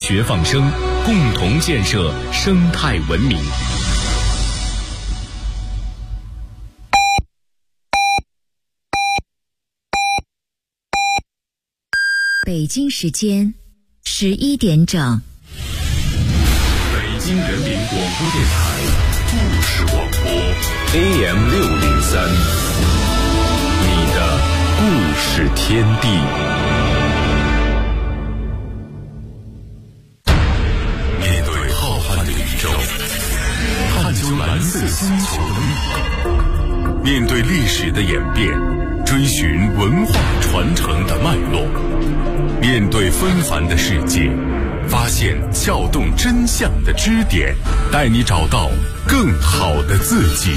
学放声，共同建设生态文明。 北京时间11点整。 北京人民广播电台故事广播 AM603，你的故事天地。面对浩瀚的宇宙，探究蓝色星球的秘密，面对历史的演变，追寻文化传承的脉络，面对纷繁的世界，发现撬动真相的支点，带你找到更好的自己。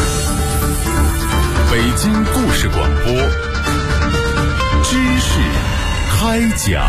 北京故事广播，知识开讲。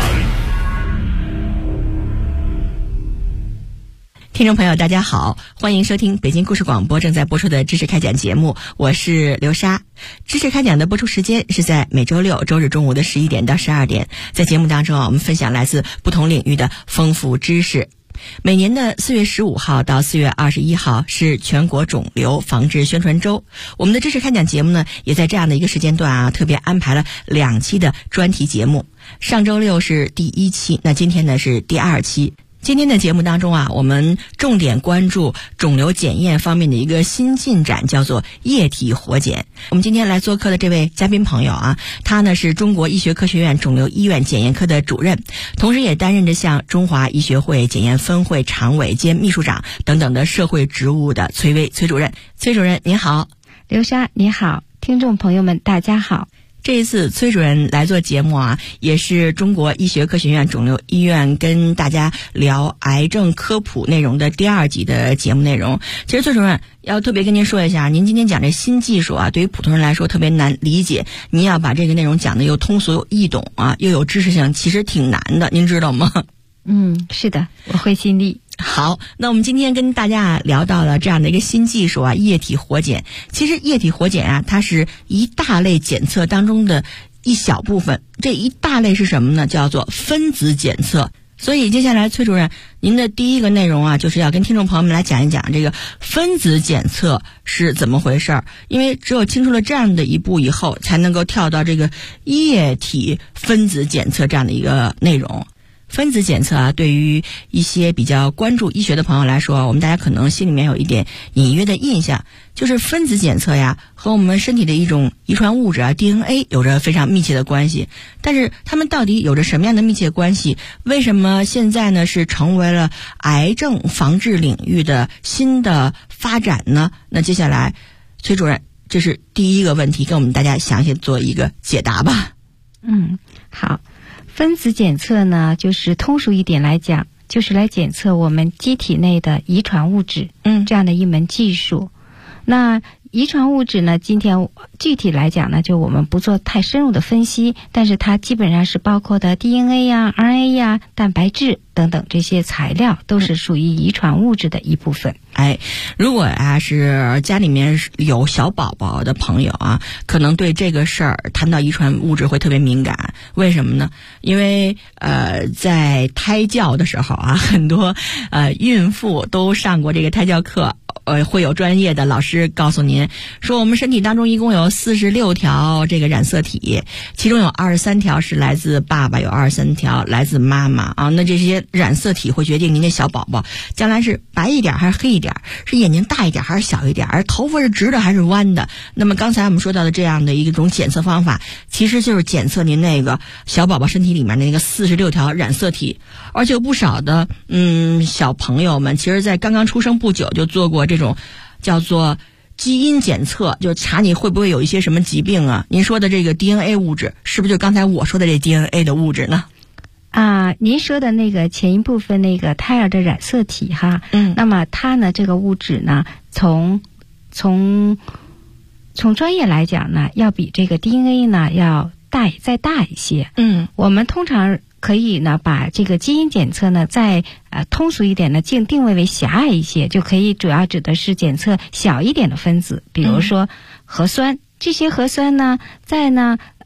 听众朋友大家好，欢迎收听北京故事广播正在播出的知识开讲节目，我是刘莎。知识开讲的播出时间是在每周六周日中午的11点到12点，在节目当中我们分享来自不同领域的丰富知识。每年的4月15号到4月21号是全国肿瘤防治宣传周，我们的知识开讲节目呢，也在这样的一个时间段特别安排了2期的专题节目。上周六是第1期，那今天呢是第2期。今天的节目当中我们重点关注肿瘤检验方面的一个新进展，叫做液体活检。我们今天来做客的这位嘉宾朋友他呢是中国医学科学院肿瘤医院检验科的主任，同时也担任着像中华医学会检验分会常委兼秘书长等等的社会职务的崔薇崔主任。崔主任您好。 刘莎你好，听众朋友们大家好。 这一次崔主任来做节目也是中国医学科学院肿瘤医院跟大家聊癌症科普内容的第2集的节目内容。其实崔主任要特别跟您说一下，您今天讲这新技术对于普通人来说特别难理解，您要把这个内容讲的又通俗又易懂又有知识性，其实挺难的，您知道吗？ 是的，我会尽力。 好，那我们今天跟大家聊到了这样的一个新技术液体活检。其实液体活检它是一大类检测当中的一小部分，这一大类是什么呢？叫做分子检测。所以接下来崔主任您的第一个内容就是要跟听众朋友们来讲一讲这个分子检测是怎么回事，因为只有清楚了这样的一步以后，才能够跳到这个液体分子检测这样的一个内容。分子检测对于一些比较关注医学的朋友来说，我们大家可能心里面有一点隐约的印象，就是分子检测和我们身体的一种遗传物质DNA 有着非常密切的关系。但是它们到底有着什么样的密切关系？为什么现在呢是成为了癌症防治领域的新的发展呢？那接下来崔主任，这是第一个问题，跟我们大家详细做一个解答吧。 好。分子检测呢，就是通俗一点来讲，就是来检测我们机体内的遗传物质，这样的一门技术。那遗传物质呢，今天具体来讲呢，就我们不做太深入的分析，但是它基本上是包括的 DNA RNA 蛋白质等等这些材料，都是属于遗传物质的一部分。 如果是家里面有小宝宝的朋友可能对这个事儿谈到遗传物质会特别敏感。为什么呢？因为在胎教的时候很多孕妇都上过这个胎教课，会有专业的老师告诉您说，我们身体当中一共有46条这个染色体，其中有23条是来自爸爸，有23条来自妈妈那这些染色体会决定您的小宝宝将来是白一点还是黑一点，是眼睛大一点还是小一点，而头发是直的还是弯的。那么刚才我们说到的这样的一种检测方法，其实就是检测您那个小宝宝身体里面的那个46条染色体。而且有不少的小朋友们，其实在刚刚出生不久就做过这种叫做基因检测，就查你会不会有一些什么疾病您说的这个 DNA 物质，是不是就刚才我说的这 DNA 的物质呢？ 您说的那个前一部分那个胎儿的染色体那么它呢这个物质呢，从专业来讲呢，要比这个 DNA 呢要再大一些。我们通常可以呢把这个基因检测呢再通俗一点呢定位为狭隘一些，就可以主要指的是检测小一点的分子，比如说核酸。这些核酸呢在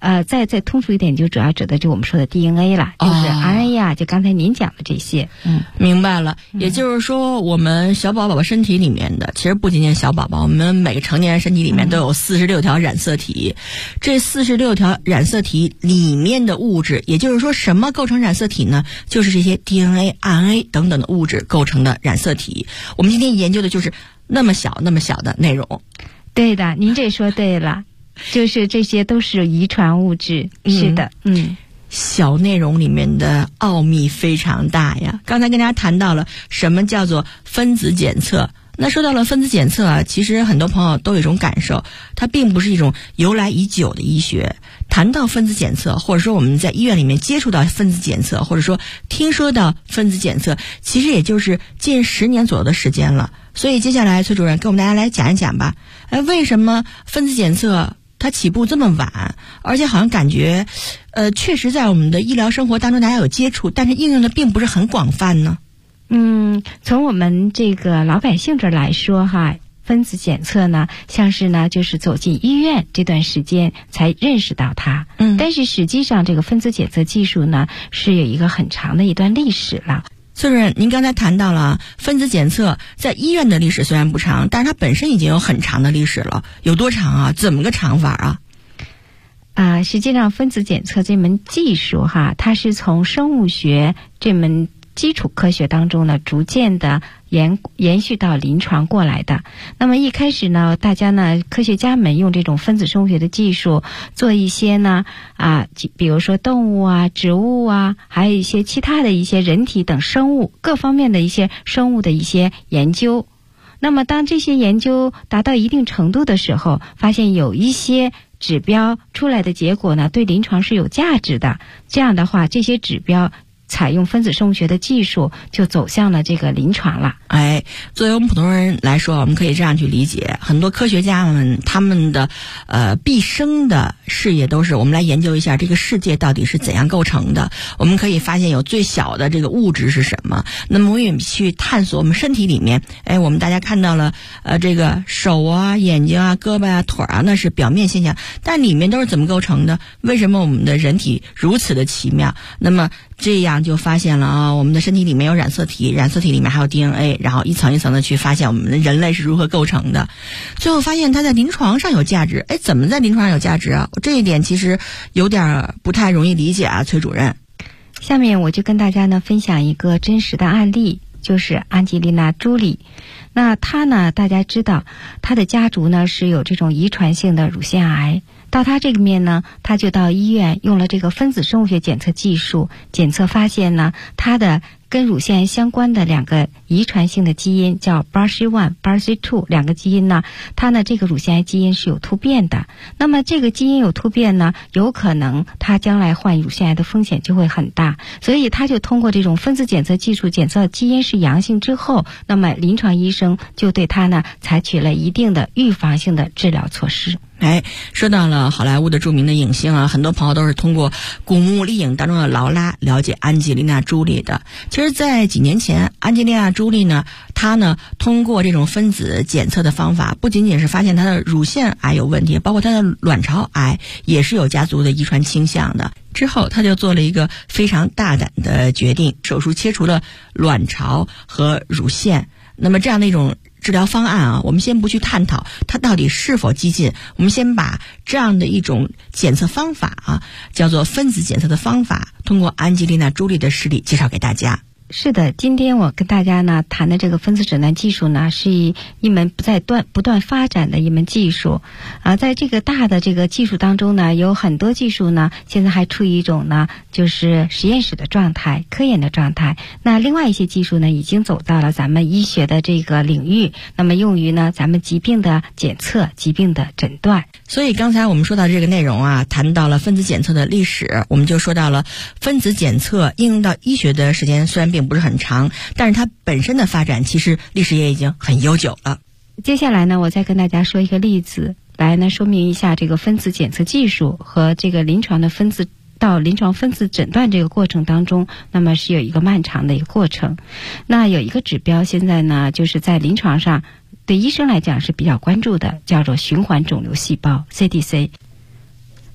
再通俗一点，就主要指的就我们说的 DNA 了，就是 RNA 啊，就刚才您讲的这些。 明白了。也就是说，我们小宝宝身体里面的，其实不仅仅小宝宝，我们每个成年人身体里面都有46条染色体。这46条染色体里面的物质，也就是说什么构成染色体呢？就是这些 DNA、RNA 等等的物质构成的染色体。我们今天研究的就是那么小的内容。 对的，您这说对了，就是这些都是遗传物质。是的， 小内容里面的奥秘非常大呀。刚才跟大家谈到了什么叫做分子检测。那说到了分子检测啊，其实很多朋友都有一种感受，它并不是一种由来已久的医学。谈到分子检测，或者说我们在医院里面接触到分子检测，或者说听说到分子检测，其实也就是近10年左右的时间了。所以接下来崔主任给我们大家来讲一讲吧。为什么分子检测它起步这么晚，而且好像感觉确实在我们的医疗生活当中大家有接触，但是应用的并不是很广泛呢？ 从我们这个老百姓这儿来说哈，分子检测呢，像是呢就是走进医院这段时间才认识到它。但是实际上这个分子检测技术呢是有一个很长的一段历史了。 崔主任，您刚才谈到了分子检测在医院的历史虽然不长，但是它本身已经有很长的历史了。有多长啊？怎么个长法啊？ 实际上分子检测这门技术哈，它是从生物学这门基础科学当中呢，逐渐的延续到临床过来的。那么一开始呢，大家呢，科学家们用这种分子生物学的技术做一些呢比如说动物啊、植物啊，还有一些其他的一些人体等生物各方面的一些生物的一些研究。那么当这些研究达到一定程度的时候，发现有一些指标出来的结果呢，对临床是有价值的。这样的话，这些指标采用分子生物学的技术就走向了这个临床了。 作为我们普通人来说，我们可以这样去理解，很多科学家们他们的毕生的事业都是我们来研究一下这个世界到底是怎样构成的。我们可以发现有最小的这个物质是什么，那么我们去探索我们身体里面，我们大家看到了这个手啊、眼睛啊、胳膊啊、腿啊，那是表面现象，但里面都是怎么构成的？为什么我们的人体如此的奇妙？那么这样就发现了我们的身体里面有染色体，染色体里面还有 DNA， 然后一层一层的去发现我们的人类是如何构成的，最后发现它在临床上有价值。怎么在临床上有价值啊？这一点其实有点不太容易理解啊，崔主任。 下面我就跟大家呢分享一个真实的案例，就是安吉丽娜·朱莉。那她呢，大家知道她的家族呢是有这种遗传性的乳腺癌。到他这个面呢，他就到医院用了这个分子生物学检测技术，检测发现呢，他的跟乳腺癌相关的2个遗传性的基因叫 BRCA1、BRCA2 2个基因呢，它呢这个乳腺癌基因是有突变的。那么这个基因有突变呢，有可能他将来患乳腺癌的风险就会很大。所以他就通过这种分子检测技术检测基因是阳性之后，那么临床医生就对他呢采取了一定的预防性的治疗措施。 说到了好莱坞的著名的影星啊，很多朋友都是通过《古墓丽影》当中的劳拉了解安吉丽娜·朱莉的。其实在几年前，安吉丽娜·朱莉呢，她呢通过这种分子检测的方法，不仅仅是发现她的乳腺癌有问题，包括她的卵巢癌也是有家族的遗传倾向的。之后她就做了一个非常大胆的决定，手术切除了卵巢和乳腺。那么这样的一种治疗方案啊，我们先不去探讨它到底是否激进，我们先把这样的一种检测方法啊，叫做分子检测的方法，通过安吉丽娜·朱莉的实例介绍给大家。 是的，今天我跟大家呢谈的这个分子诊断技术呢，是一门不断发展的一门技术在这个大的这个技术当中呢，有很多技术呢现在还处于一种呢就是实验室的状态、科研的状态。那另外一些技术呢，已经走到了咱们医学的这个领域，那么用于呢咱们疾病的检测、疾病的诊断。 所以刚才我们说到这个内容啊，谈到了分子检测的历史，我们就说到了分子检测应用到医学的时间虽然并不是很长，但是它本身的发展其实历史也已经很悠久了。 接下来呢，我再跟大家说一个例子，来呢说明一下这个分子检测技术和这个临床的分子到临床分子诊断这个过程当中，那么是有一个漫长的一个过程。那有一个指标现在呢，就是在临床上对医生来讲是比较关注的，叫做循环肿瘤细胞 CDC。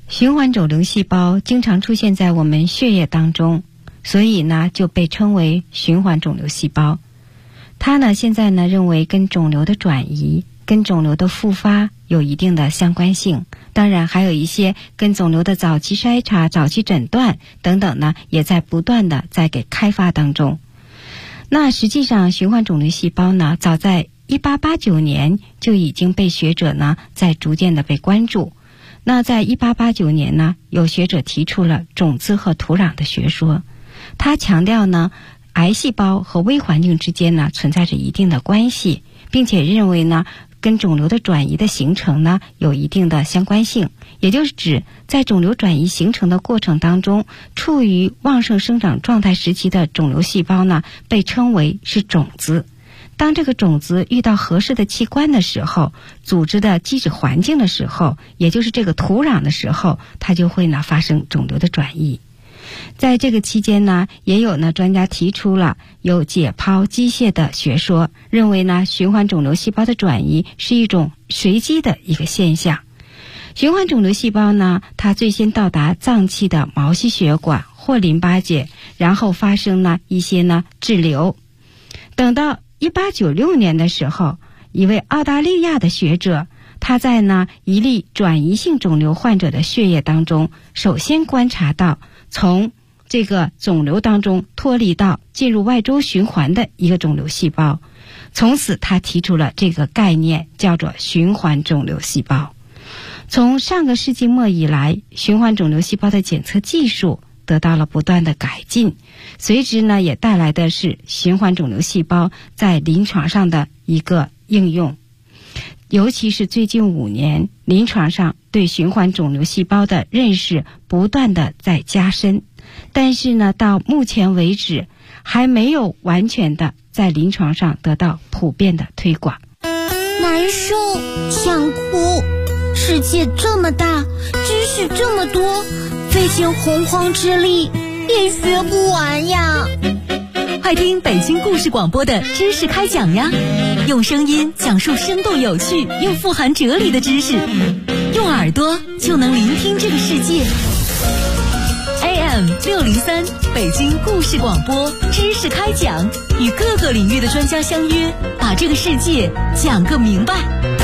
循环肿瘤细胞经常出现在我们血液当中，所以呢就被称为循环肿瘤细胞。它呢现在呢认为跟肿瘤的转移、跟肿瘤的复发有一定的相关性，当然还有一些跟肿瘤的早期筛查、早期诊断等等呢，也在不断的在给开发当中。那实际上循环肿瘤细胞呢，早在1889年就已经被学者呢在逐渐的被关注。那在1889年呢，有学者提出了种子和土壤的学说，他强调呢，癌细胞和微环境之间呢存在着一定的关系，并且认为呢，跟肿瘤的转移的形成呢有一定的相关性，也就是指在肿瘤转移形成的过程当中，处于旺盛生长状态时期的肿瘤细胞呢，被称为是种子。当这个种子遇到合适的器官的时候，组织的基质环境的时候，也就是这个土壤的时候，它就会呢发生肿瘤的转移。在这个期间呢，也有呢专家提出了有解剖机械的学说，认为呢循环肿瘤细胞的转移是一种随机的一个现象。循环肿瘤细胞呢，它最先到达脏器的毛细血管或淋巴结，然后发生呢一些呢滞留。等到1896年的时候，一位澳大利亚的学者，他在呢一例转移性肿瘤患者的血液当中，首先观察到从这个肿瘤当中脱离到进入外周循环的一个肿瘤细胞。从此他提出了这个概念，叫做循环肿瘤细胞。从上个世纪末以来，循环肿瘤细胞的检测技术得到了不断的改进，随之呢也带来的是循环肿瘤细胞在临床上的一个应用。尤其是最近5年，临床上对循环肿瘤细胞的认识不断的在加深，但是呢到目前为止还没有完全的在临床上得到普遍的推广。 难受，想哭，世界这么大，知识这么多，费尽洪荒之力也学不完呀。 快听北京故事广播的知识开讲呀，用声音讲述生动有趣又富含哲理的知识，用耳朵就能聆听这个世界。AM603 北京故事广播知识开讲，与各个领域的专家相约，把这个世界讲个明白。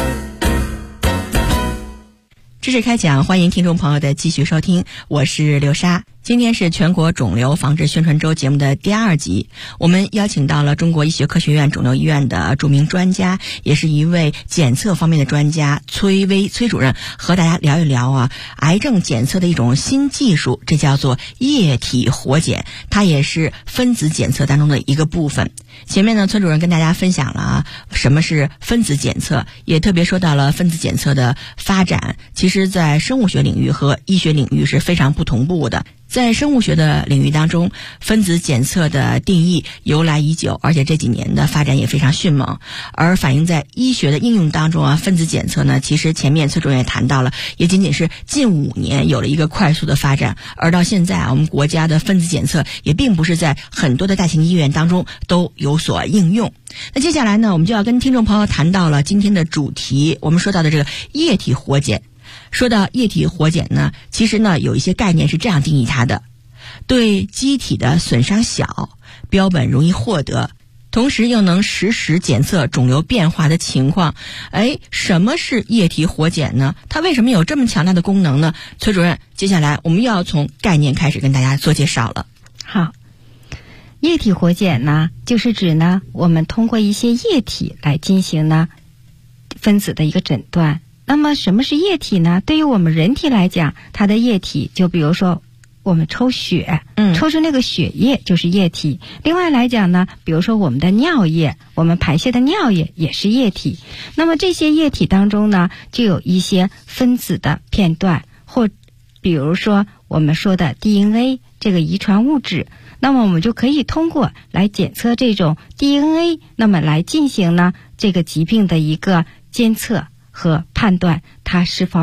知识开讲，欢迎听众朋友的继续收听，我是刘莎。今天是全国肿瘤防治宣传周节目的第2集，我们邀请到了中国医学科学院肿瘤医院的著名专家，也是一位检测方面的专家崔薇崔主任，和大家聊一聊癌症检测的一种新技术，这叫做液体活检，它也是分子检测当中的一个部分。前面呢，崔主任跟大家分享了什么是分子检测，也特别说到了分子检测的发展，其实在生物学领域和医学领域是非常不同步的。在生物学的领域当中，分子检测的定义由来已久，而且这几年的发展也非常迅猛。而反映在医学的应用当中分子检测呢，其实前面崔主任也谈到了，也仅仅是近5年有了一个快速的发展。而到现在我们国家的分子检测也并不是在很多的大型医院当中都有所应用。那接下来呢，我们就要跟听众朋友谈到了今天的主题，我们说到的这个液体活检。说到液体活检呢，其实呢有一些概念是这样定义它的：对机体的损伤小，标本容易获得，同时又能实时检测肿瘤变化的情况。什么是液体活检呢？它为什么有这么强大的功能呢？崔主任，接下来我们又要从概念开始跟大家做介绍了。 好，液体活检呢，就是指呢我们通过一些液体来进行呢分子的一个诊断。那么什么是液体呢？对于我们人体来讲，它的液体就比如说我们抽血，抽出那个血液就是液体。另外来讲呢，比如说我们的尿液，我们排泄的尿液也是液体。那么这些液体当中呢，就有一些分子的片段，或比如说我们说的 DNA 这个遗传物质，那么我们就可以通过来检测这种 DNA， 那么来进行呢这个疾病的一个监测和判断它是否有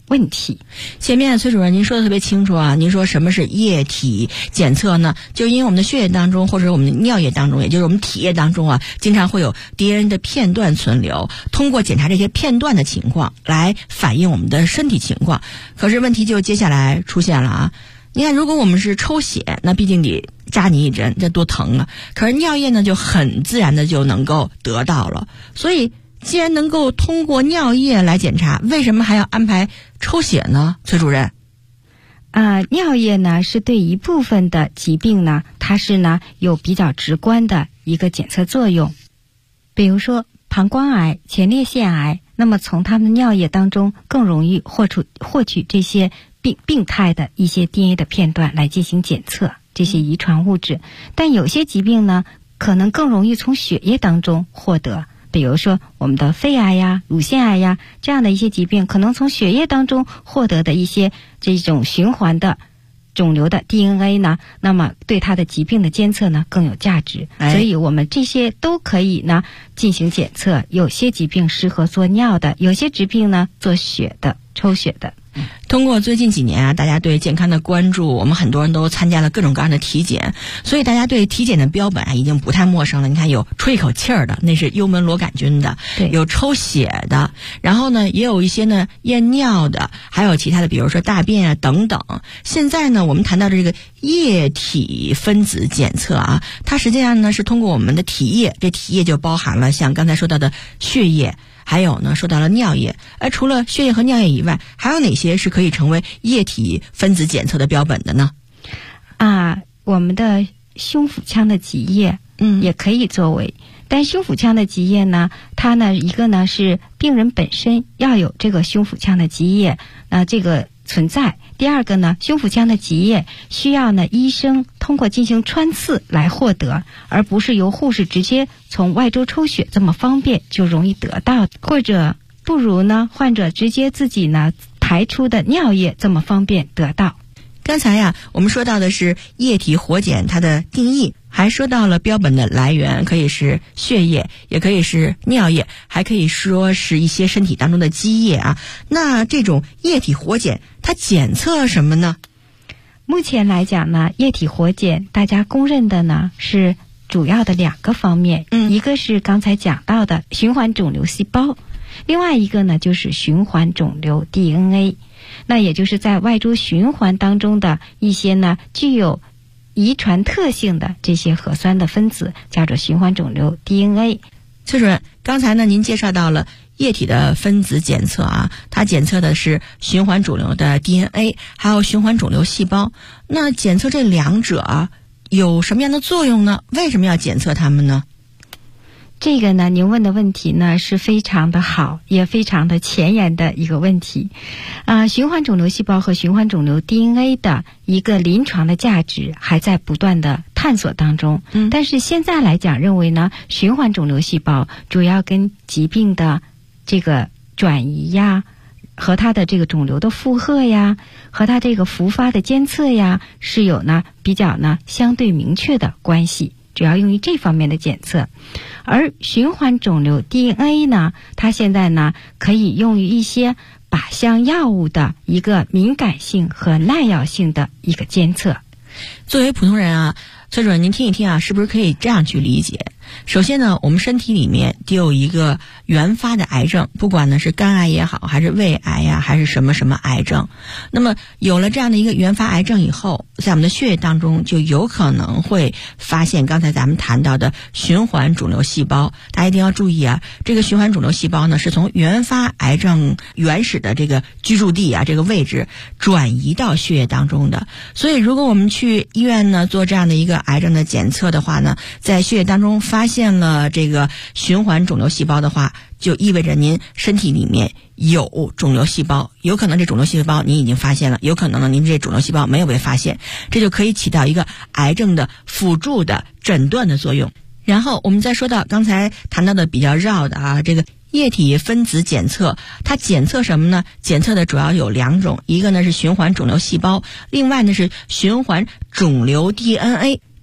问题。 前面崔主任您说的特别清楚啊，您说什么是液体检测呢？就因为我们的血液当中或者我们的尿液当中，也就是我们体液当中啊，经常会有 DNA 的片段存留，通过检查这些片段的情况来反映我们的身体情况。可是问题就接下来出现了啊，你看如果我们是抽血，那毕竟得扎你一针，这多疼啊。可是尿液呢就很自然的就能够得到了，所以既然能够通过尿液来检查，为什么还要安排抽血呢？崔主任。 尿液呢是对一部分的疾病呢，它是呢有比较直观的一个检测作用。比如说膀胱癌、前列腺癌，那么从他们的尿液当中更容易获取这些病态的一些 DNA 的片段来进行检测，这些遗传物质。但有些疾病呢，可能更容易从血液当中获得。比如说我们的肺癌呀、乳腺癌呀，这样的一些疾病，可能从血液当中获得的一些这种循环的肿瘤的 DNA 呢，那么对它的疾病的监测呢更有价值。所以我们这些都可以呢进行检测。有些疾病适合做尿的，有些疾病呢做血的、抽血的。 通过最近几年啊，大家对健康的关注，我们很多人都参加了各种各样的体检，所以大家对体检的标本啊已经不太陌生了。你看有吹一口气儿的，那是幽门螺杆菌的，有抽血的，然后呢也有一些呢验尿的，还有其他的比如说大便啊等等。现在呢我们谈到的这个液体分子检测啊，它实际上呢是通过我们的体液，这体液就包含了像刚才说到的血液，还有呢说到了尿液。除了血液和尿液以外，还有哪些是可以成为液体分子检测的标本的呢？ 我们的胸腹腔的积液也可以作为。但胸腹腔的积液呢，它呢一个呢是病人本身要有这个胸腹腔的积液这个存在。第二个呢，胸腹腔的积液需要呢医生通过进行穿刺来获得，而不是由护士直接从外周抽血这么方便就容易得到，或者不如呢患者直接自己呢排出的尿液这么方便得到。 刚才呀我们说到的是液体活检它的定义，还说到了标本的来源，可以是血液，也可以是尿液，还可以说是一些身体当中的积液啊。那这种液体活检它检测什么呢？ 目前来讲呢，液体活检大家公认的呢是主要的2个方面，一个是刚才讲到的循环肿瘤细胞，另外一个呢就是循环肿瘤 DNA， 那也就是在外周循环当中的一些呢具有遗传特性的这些核酸的分子，叫做循环肿瘤 DNA。 崔主任，刚才呢您介绍到了液体的分子检测啊，它检测的是循环肿瘤的 DNA 还有循环肿瘤细胞。那检测这2者啊有什么样的作用呢？为什么要检测它们呢？ 这个呢您问的问题呢是非常的好，也非常的前沿的一个问题。循环肿瘤细胞和循环肿瘤 DNA 的一个临床的价值还在不断的探索当中。但是现在来讲认为呢，循环肿瘤细胞主要跟疾病的这个转移呀，和它的这个肿瘤的负荷呀，和它这个复发的监测呀，是有呢比较呢相对明确的关系，主要用于这方面的检测。而循环肿瘤 DNA 呢，它现在呢可以用于一些靶向药物的一个敏感性和耐药性的一个监测。 作为普通人啊，崔主任您听一听啊，是不是可以这样去理解？首先呢，我们身体里面得有一个原发的癌症，不管呢是肝癌也好，还是胃癌呀，还是什么什么癌症。那么有了这样的一个原发癌症以后，在我们的血液当中就有可能会发现刚才咱们谈到的循环肿瘤细胞。大家一定要注意啊，这个循环肿瘤细胞呢是从原发癌症原始的这个居住地啊，这个位置转移到血液当中的。所以如果我们去医院呢做这样的一个癌症的检测的话呢，在血液当中发现了这个循环肿瘤细胞的话，就意味着您身体里面有肿瘤细胞，有可能这肿瘤细胞您已经发现了，有可能呢您这肿瘤细胞没有被发现，这就可以起到一个癌症的辅助的诊断的作用。然后我们再说到刚才谈到的比较绕的啊，这个液体分子检测，它检测什么呢？检测的主要有2种，一个呢是循环肿瘤细胞，另外呢是循环肿瘤 DNA。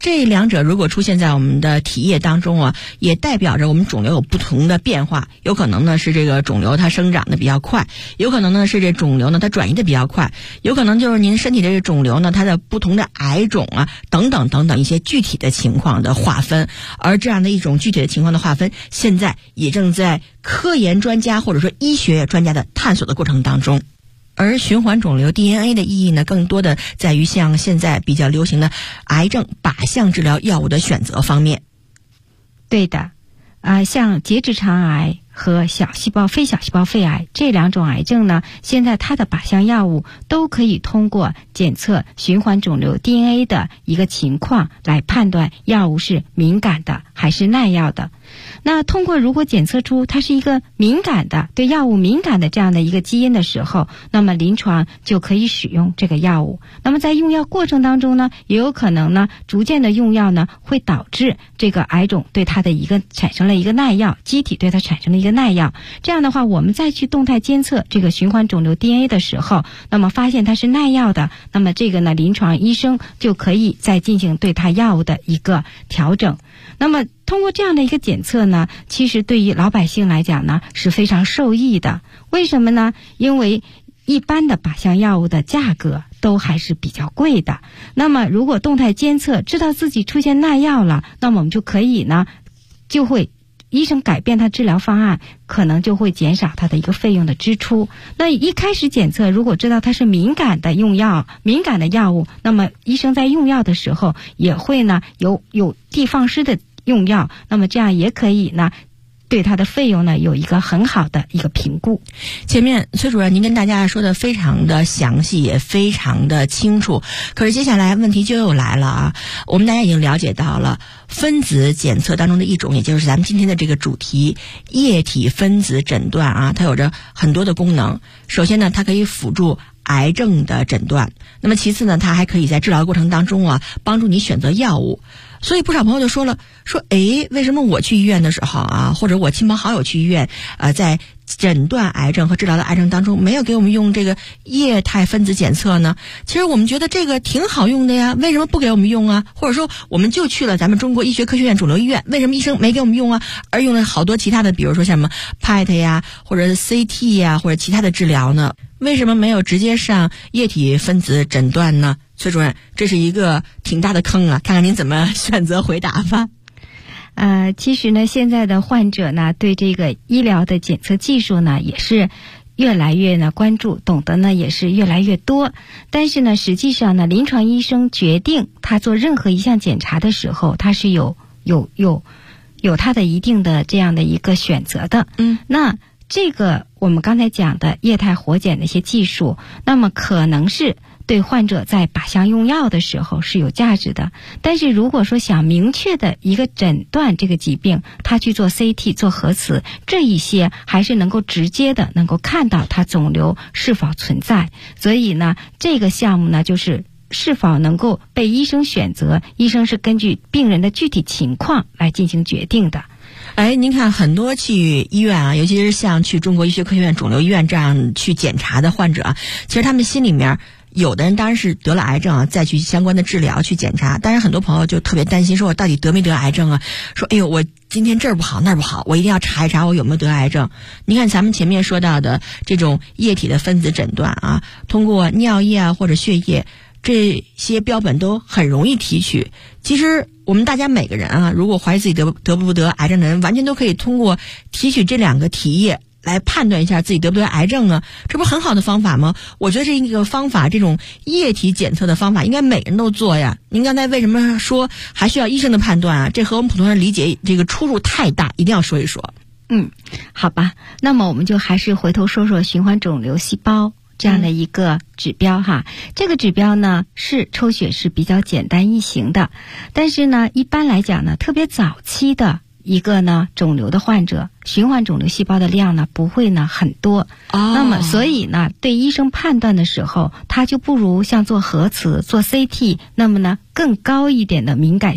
这两者如果出现在我们的体液当中啊，也代表着我们肿瘤有不同的变化。有可能呢是这个肿瘤它生长的比较快，有可能呢是这肿瘤呢它转移的比较快，有可能就是您身体这个肿瘤呢它的不同的癌种啊等等等等一些具体的情况的划分。而这样的一种具体的情况的划分，现在也正在科研专家或者说医学专家的探索的过程当中。而循环肿瘤 DNA 的意义呢，更多的在于像现在比较流行的癌症靶向治疗药物的选择方面。 对的，像结直肠癌和小细胞非小细胞肺癌这两种癌症呢，现在它的靶向药物都可以通过检测循环肿瘤 DNA 的一个情况来判断药物是敏感的还是耐药的。那通过如果检测出它是一个敏感的，对药物敏感的这样的一个基因的时候，那么临床就可以使用这个药物。那么在用药过程当中呢，也有可能呢逐渐的用药呢会导致这个癌种对它的一个产生了一个耐药，机体对它产生了一个耐药。这样的话，我们再去动态监测这个循环肿瘤 DNA 的时候，那么发现它是耐药的，那么这个呢临床医生就可以再进行对它药物的一个调整。那么通过这样的一个检测呢，其实对于老百姓来讲呢是非常受益的。为什么呢？因为一般的靶向药物的价格都还是比较贵的。那么如果动态监测知道自己出现耐药了，那么我们就可以呢就会医生改变他治疗方案，可能就会减少他的一个费用的支出。那一开始检测如果知道它是敏感的用药，敏感的药物，那么医生在用药的时候也会呢有地放矢的用药，那么这样也可以呢对它的费用呢有一个很好的一个评估。 前面崔主任您跟大家说的非常的详细，也非常的清楚。可是接下来问题就又来了啊！我们大家已经了解到了分子检测当中的一种，也就是咱们今天的这个主题液体分子诊断啊，它有着很多的功能。首先呢，它可以辅助癌症的诊断，那么其次呢，它还可以在治疗过程当中啊帮助你选择药物。所以不少朋友就说了，为什么我去医院的时候啊，或者我亲朋好友去医院在诊断癌症和治疗的癌症当中没有给我们用这个液态分子检测呢？其实我们觉得这个挺好用的呀，为什么不给我们用啊？或者说我们就去了咱们中国医学科学院肿瘤医院，为什么医生没给我们用啊，而用了好多其他的，比如说像什么 PET 呀，或者 CT 呀，或者其他的治疗呢？为什么没有直接上液体分子诊断呢？崔主任，这是一个挺大的坑啊，看看您怎么选择回答吧。 其实呢，现在的患者呢，对这个医疗的检测技术呢，也是越来越呢关注，懂得呢也是越来越多。但是呢，实际上呢，临床医生决定他做任何一项检查的时候，他是有他的一定的这样的一个选择的。那这个我们刚才讲的液态活检的一些技术，那么可能是对患者在靶向用药的时候是有价值的，但是如果说想明确的一个诊断这个疾病，他去做 CT 做核磁，这一些还是能够直接的能够看到它肿瘤是否存在。所以呢，这个项目呢就是是否能够被医生选择，医生是根据病人的具体情况来进行决定的。 您看很多去医院啊，尤其是像去中国医学科学院肿瘤医院这样去检查的患者啊，其实他们心里面有的人当然是得了癌症啊，再去相关的治疗去检查，但是很多朋友就特别担心，说我到底得没得癌症啊？说我今天这儿不好那儿不好，我一定要查一查我有没有得癌症。你看咱们前面说到的这种液体的分子诊断啊，通过尿液啊或者血液，这些标本都很容易提取。其实我们大家每个人啊，如果怀疑自己得不得癌症的人，完全都可以通过提取这两个体液来判断一下自己得不得癌症啊，这不是很好的方法吗？我觉得这个方法，这种液体检测的方法应该每人都做呀。您刚才为什么说还需要医生的判断啊？这和我们普通人理解这个出入太大，一定要说一说。 好吧，那么我们就还是回头说说循环肿瘤细胞这样的一个指标哈。这个指标呢是抽血是比较简单易行的，但是呢一般来讲呢，特别早期的一个呢肿瘤的患者，循环肿瘤细胞的量呢不会呢很多，那么所以呢对医生判断的时候，他就不如像做核磁做 CT 那么呢更高一点的敏感性，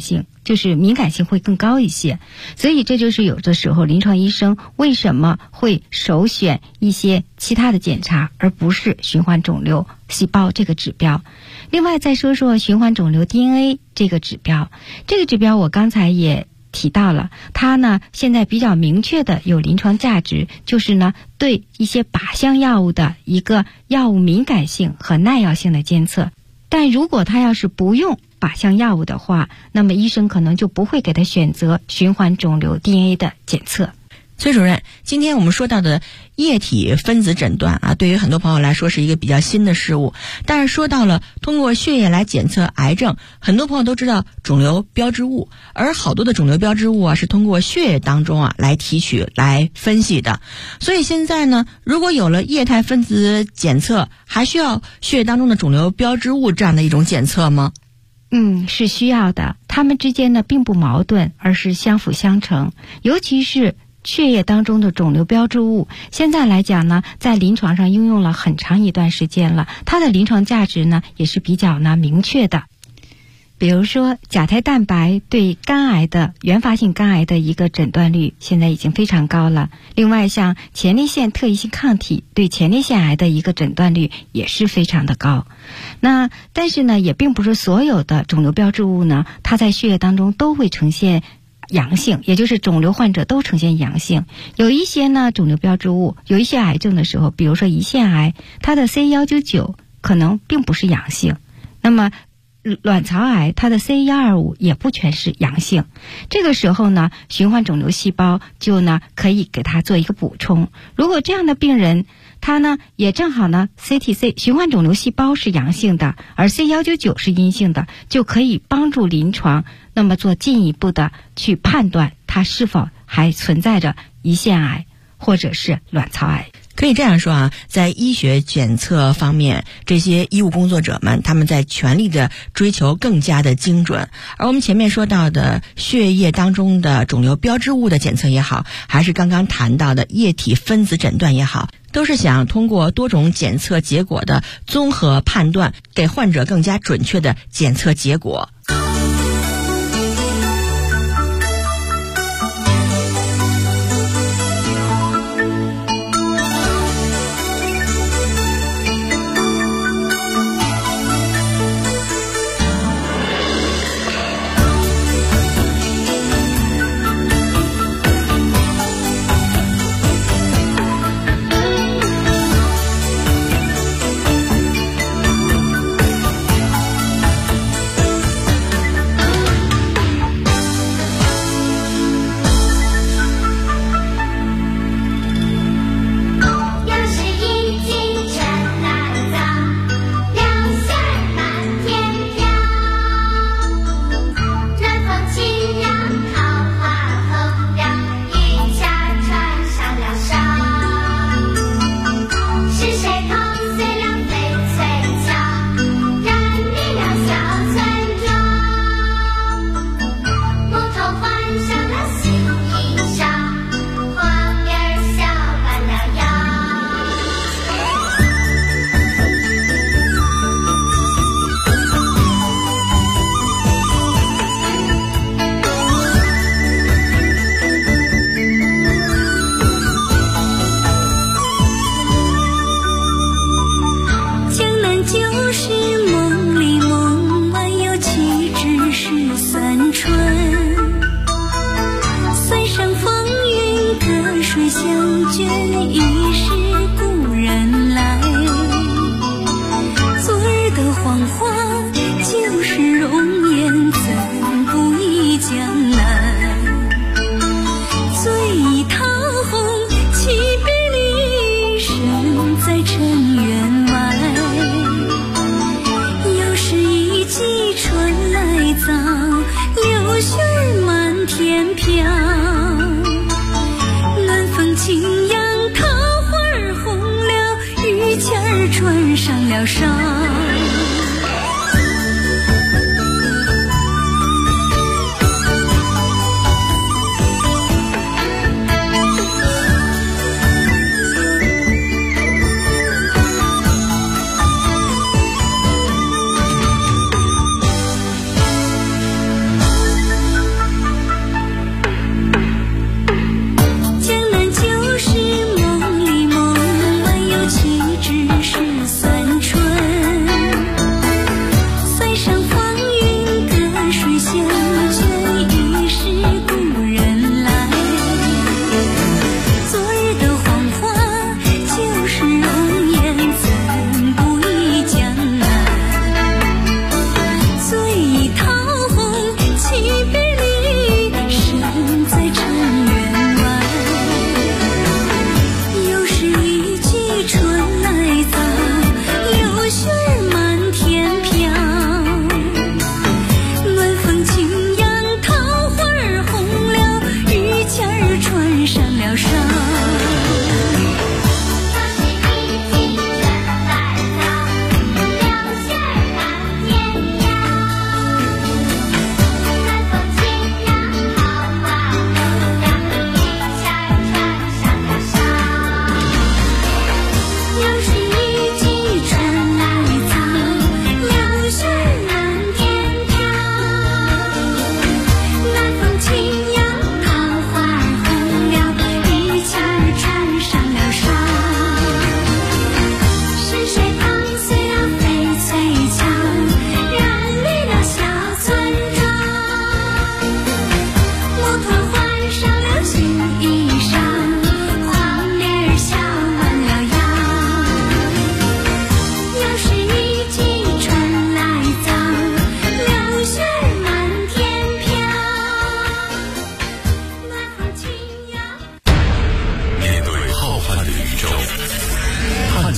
就是敏感性会更高一些。所以这就是有的时候临床医生为什么会首选一些其他的检查，而不是循环肿瘤细胞这个指标。另外再说说循环肿瘤 DNA 这个指标，这个指标我刚才也提到了，它呢现在比较明确的有临床价值，就是呢对一些靶向药物的一个药物敏感性和耐药性的监测。但如果他要是不用靶向药物的话，那么医生可能就不会给他选择循环肿瘤 DNA 的检测。 崔主任，今天我们说到的液体分子诊断啊，对于很多朋友来说是一个比较新的事物。但是说到了通过血液来检测癌症，很多朋友都知道肿瘤标志物，而好多的肿瘤标志物啊是通过血液当中啊来提取来分析的。所以现在呢，如果有了液态分子检测，还需要血液当中的肿瘤标志物这样的一种检测吗？ 是需要的，它们之间呢并不矛盾，而是相辅相成。尤其是血液当中的肿瘤标志物，现在来讲呢，在临床上应用了很长一段时间了，它的临床价值呢也是比较明确的。比如说甲胎蛋白对肝癌的原发性肝癌的一个诊断率现在已经非常高了。另外像前列腺特异性抗体对前列腺癌的一个诊断率也是非常的高。那但是呢，也并不是所有的肿瘤标志物呢，它在血液当中都会呈现阳性，也就是肿瘤患者都呈现阳性。有一些呢肿瘤标志物，有一些癌症的时候，比如说胰腺癌，它的 C199 可能并不是阳性，那么卵巢癌它的 C125 也不全是阳性。这个时候呢，循环肿瘤细胞就呢可以给它做一个补充。如果这样的病人他呢也正好呢 CTC 循环肿瘤细胞是阳性的，而 C199 是阴性的，就可以帮助临床那么做进一步的去判断它是否还存在着胰腺癌或者是卵巢癌。 可以这样说啊，在医学检测方面，这些医务工作者们他们在全力的追求更加的精准。而我们前面说到的血液当中的肿瘤标志物的检测也好，还是刚刚谈到的液体分子诊断也好，都是想通过多种检测结果的综合判断，给患者更加准确的检测结果。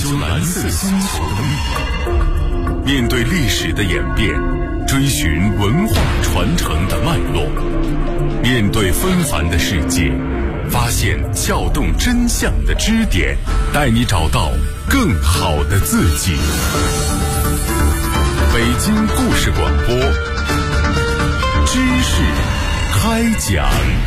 究蓝色星球的秘密，面对历史的演变，追寻文化传承的脉络，面对纷繁的世界，发现撬动真相的支点，带你找到更好的自己。北京故事广播，知识开讲。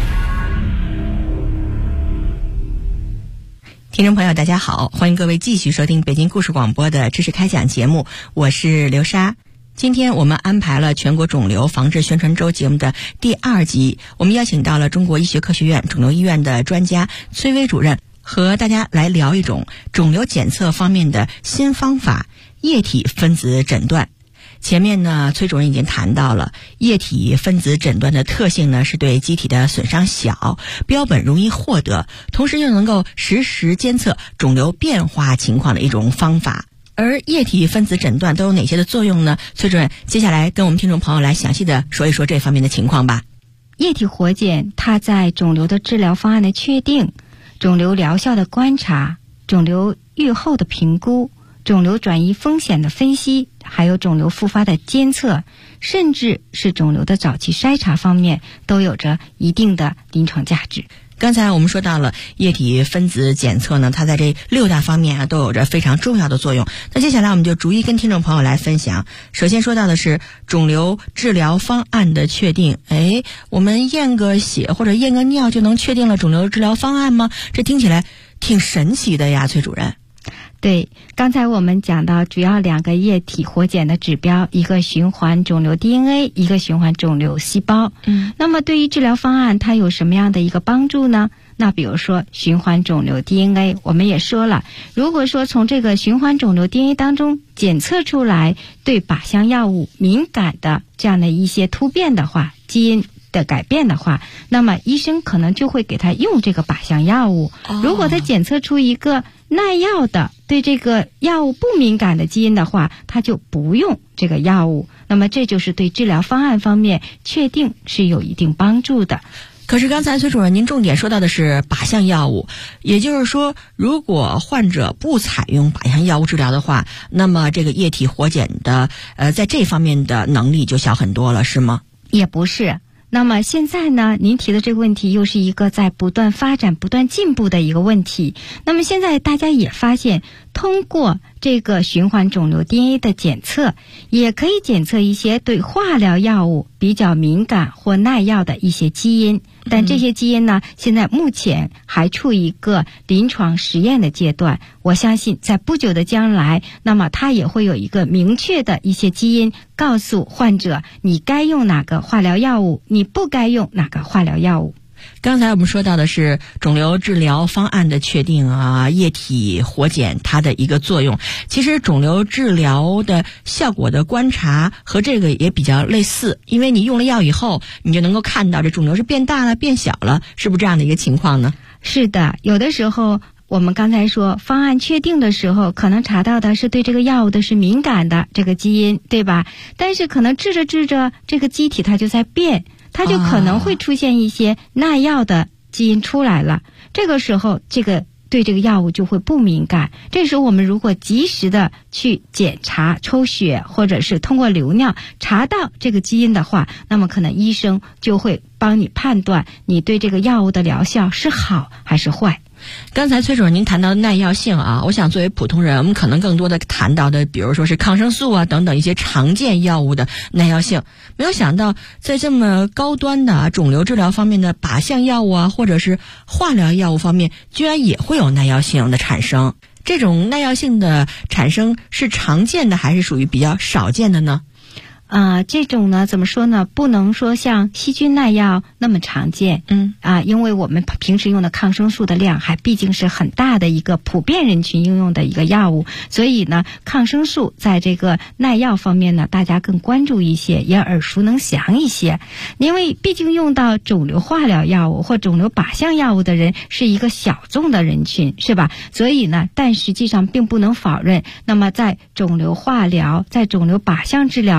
听众朋友大家好，欢迎各位继续收听北京故事广播的知识开讲节目，我是刘莎。今天我们安排了全国肿瘤防治宣传周节目的第2集，我们邀请到了中国医学科学院肿瘤医院的专家崔薇主任，和大家来聊一种肿瘤检测方面的新方法——液体分子诊断。前面呢，崔主任已经谈到了液体分子诊断的特性呢，是对机体的损伤小，标本容易获得，同时又能够实时监测肿瘤变化情况的一种方法。而液体分子诊断都有哪些的作用呢？崔主任接下来跟我们听众朋友来详细的说一说这方面的情况吧。 液体活检它在肿瘤的治疗方案的确定、肿瘤疗效的观察、肿瘤预后的评估、肿瘤转移风险的分析，还有肿瘤复发的监测，甚至是肿瘤的早期筛查方面，都有着一定的临床价值。 刚才我们说到了液体分子检测呢，它在这6大方面都有着非常重要的作用。那接下来我们就逐一跟听众朋友来分享。首先说到的是肿瘤治疗方案的确定。我们验个血或者验个尿就能确定了肿瘤治疗方案吗？这听起来挺神奇的呀，崔主任。 对，刚才我们讲到主要2个液体活检的指标，一个循环肿瘤 DNA， 一个循环肿瘤细胞。那么对于治疗方案它有什么样的一个帮助呢？那比如说循环肿瘤 DNA， 我们也说了，如果说从这个循环肿瘤 DNA 当中检测出来对靶向药物敏感的这样的一些突变的话，基因的改变的话，那么医生可能就会给他用这个靶向药物。如果他检测出一个耐药的对这个药物不敏感的基因的话，他就不用这个药物。那么这就是对治疗方案方面确定是有一定帮助的。 可是刚才崔主任您重点说到的是靶向药物，也就是说如果患者不采用靶向药物治疗的话，那么这个液体活检的在这方面的能力就小很多了，是吗？ 也不是。那么现在呢，您提的这个问题又是一个在不断发展、不断进步的一个问题。那么现在大家也发现，通过这个循环肿瘤 DNA 的检测，也可以检测一些对化疗药物比较敏感或耐药的一些基因。但这些基因呢，现在目前还处于一个临床实验的阶段。我相信在不久的将来，那么它也会有一个明确的一些基因，告诉患者你该用哪个化疗药物，你不该用哪个化疗药物。 刚才我们说到的是肿瘤治疗方案的确定啊，液体活检它的一个作用。其实肿瘤治疗的效果的观察和这个也比较类似，因为你用了药以后，你就能够看到这肿瘤是变大了、变小了，是不是这样的一个情况呢？ 是的，有的时候我们刚才说方案确定的时候，可能查到的是对这个药物的是敏感的这个基因，对吧？但是可能治着治着，这个机体它就在变，它就可能会出现一些耐药的基因出来了。这个时候这个对这个药物就会不敏感。这时候我们如果及时的去检查抽血或者是通过流尿查到这个基因的话，那么可能医生就会帮你判断你对这个药物的疗效是好还是坏。 刚才崔主任您谈到的耐药性啊，我想作为普通人，我们可能更多的谈到的，比如说是抗生素啊等等一些常见药物的耐药性，没有想到在这么高端的肿瘤治疗方面的靶向药物啊，或者是化疗药物方面，居然也会有耐药性的产生。这种耐药性的产生是常见的还是属于比较少见的呢？ 这种呢，怎么说呢？不能说像细菌耐药那么常见。因为我们平时用的抗生素的量还毕竟是很大的一个普遍人群应用的一个药物，所以呢，抗生素在这个耐药方面呢，大家更关注一些，也耳熟能详一些。因为毕竟用到肿瘤化疗药物或肿瘤靶向药物的人是一个小众的人群，是吧？所以呢，但实际上并不能否认，那么在肿瘤化疗、在肿瘤靶向治疗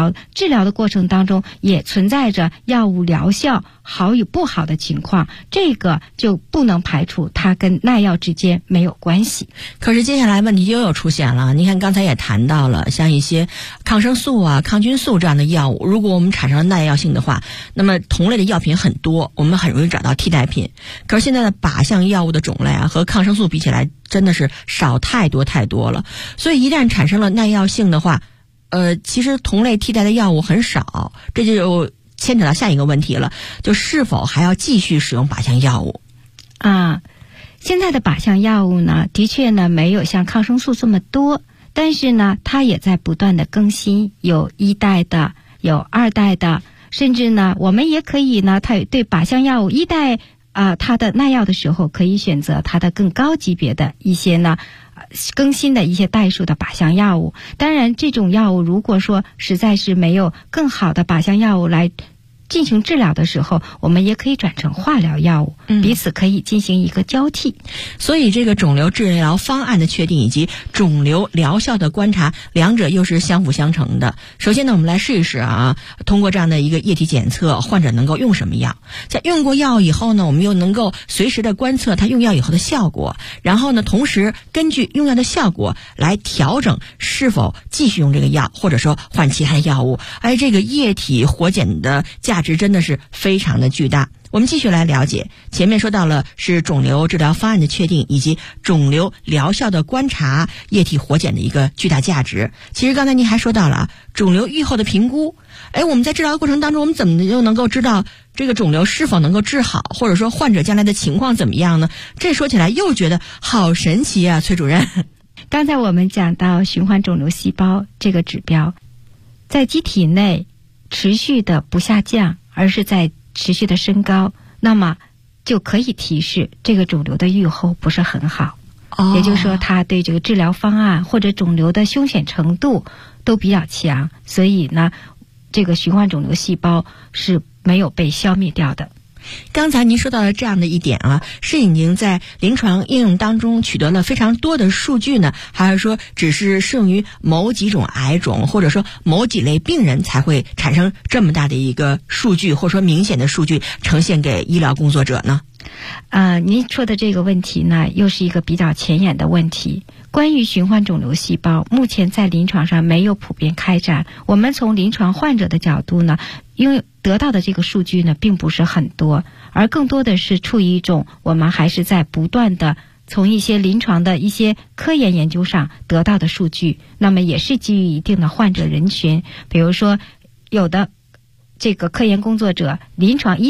治疗的过程当中也存在着药物疗效好与不好的情况，这个就不能排除它跟耐药之间没有关系。 可是接下来问题又出现了，你看刚才也谈到了，像一些抗生素啊、抗菌素这样的药物，如果我们产生了耐药性的话，那么同类的药品很多，我们很容易找到替代品。可是现在的靶向药物的种类啊，和抗生素比起来真的是少太多太多了，所以一旦产生了耐药性的话，其实同类替代的药物很少，这就牵扯到下一个问题了，就是否还要继续使用靶向药物啊？现在的靶向药物呢，的确呢没有像抗生素这么多，但是呢它也在不断的更新，有1代的，有2代的，甚至呢我们也可以呢，它对靶向药物1代它的耐药的时候，可以选择它的更高级别的一些呢更新的一些代数的靶向药物。当然这种药物如果说实在是没有更好的靶向药物来进行治疗的时候，我们也可以转成化疗药物，彼此可以进行一个交替。 所以这个肿瘤治疗方案的确定以及肿瘤疗效的观察，两者又是相辅相成的。首先呢，我们来试一试啊，通过这样的一个液体检测，患者能够用什么药。在用过药以后呢，我们又能够随时的观测他用药以后的效果，然后呢，同时根据用药的效果来调整是否继续用这个药，或者说换其他的药物。这个液体活检的价值真的是非常的巨大。我们继续来了解，前面说到了是肿瘤治疗方案的确定以及肿瘤疗效的观察，液体活检的一个巨大价值。其实刚才您还说到了肿瘤预后的评估，我们在治疗过程当中，我们怎么就能够知道这个肿瘤是否能够治好，或者说患者将来的情况怎么样呢？这说起来又觉得好神奇啊，崔主任。 刚才我们讲到循环肿瘤细胞这个指标，在机体内持续的不下降，而是在持续的升高，那么就可以提示这个肿瘤的预后不是很好。也就是说它对这个治疗方案或者肿瘤的凶险程度都比较强，所以呢这个循环肿瘤细胞是没有被消灭掉的。 刚才您说到了这样的一点啊，是已经在临床应用当中取得了非常多的数据呢，还是说只是适用于某几种癌种，或者说某几类病人才会产生这么大的一个数据，或者说明显的数据呈现给医疗工作者呢？ 您说的这个问题呢，又是一个比较前沿的问题。关于循环肿瘤细胞，目前在临床上没有普遍开展。我们从临床患者的角度呢，因为得到的这个数据呢并不是很多，而更多的是处于一种我们还是在不断的从一些临床的一些科研研究上得到的数据，那么也是基于一定的患者人群，比如说有的这个科研工作者临床医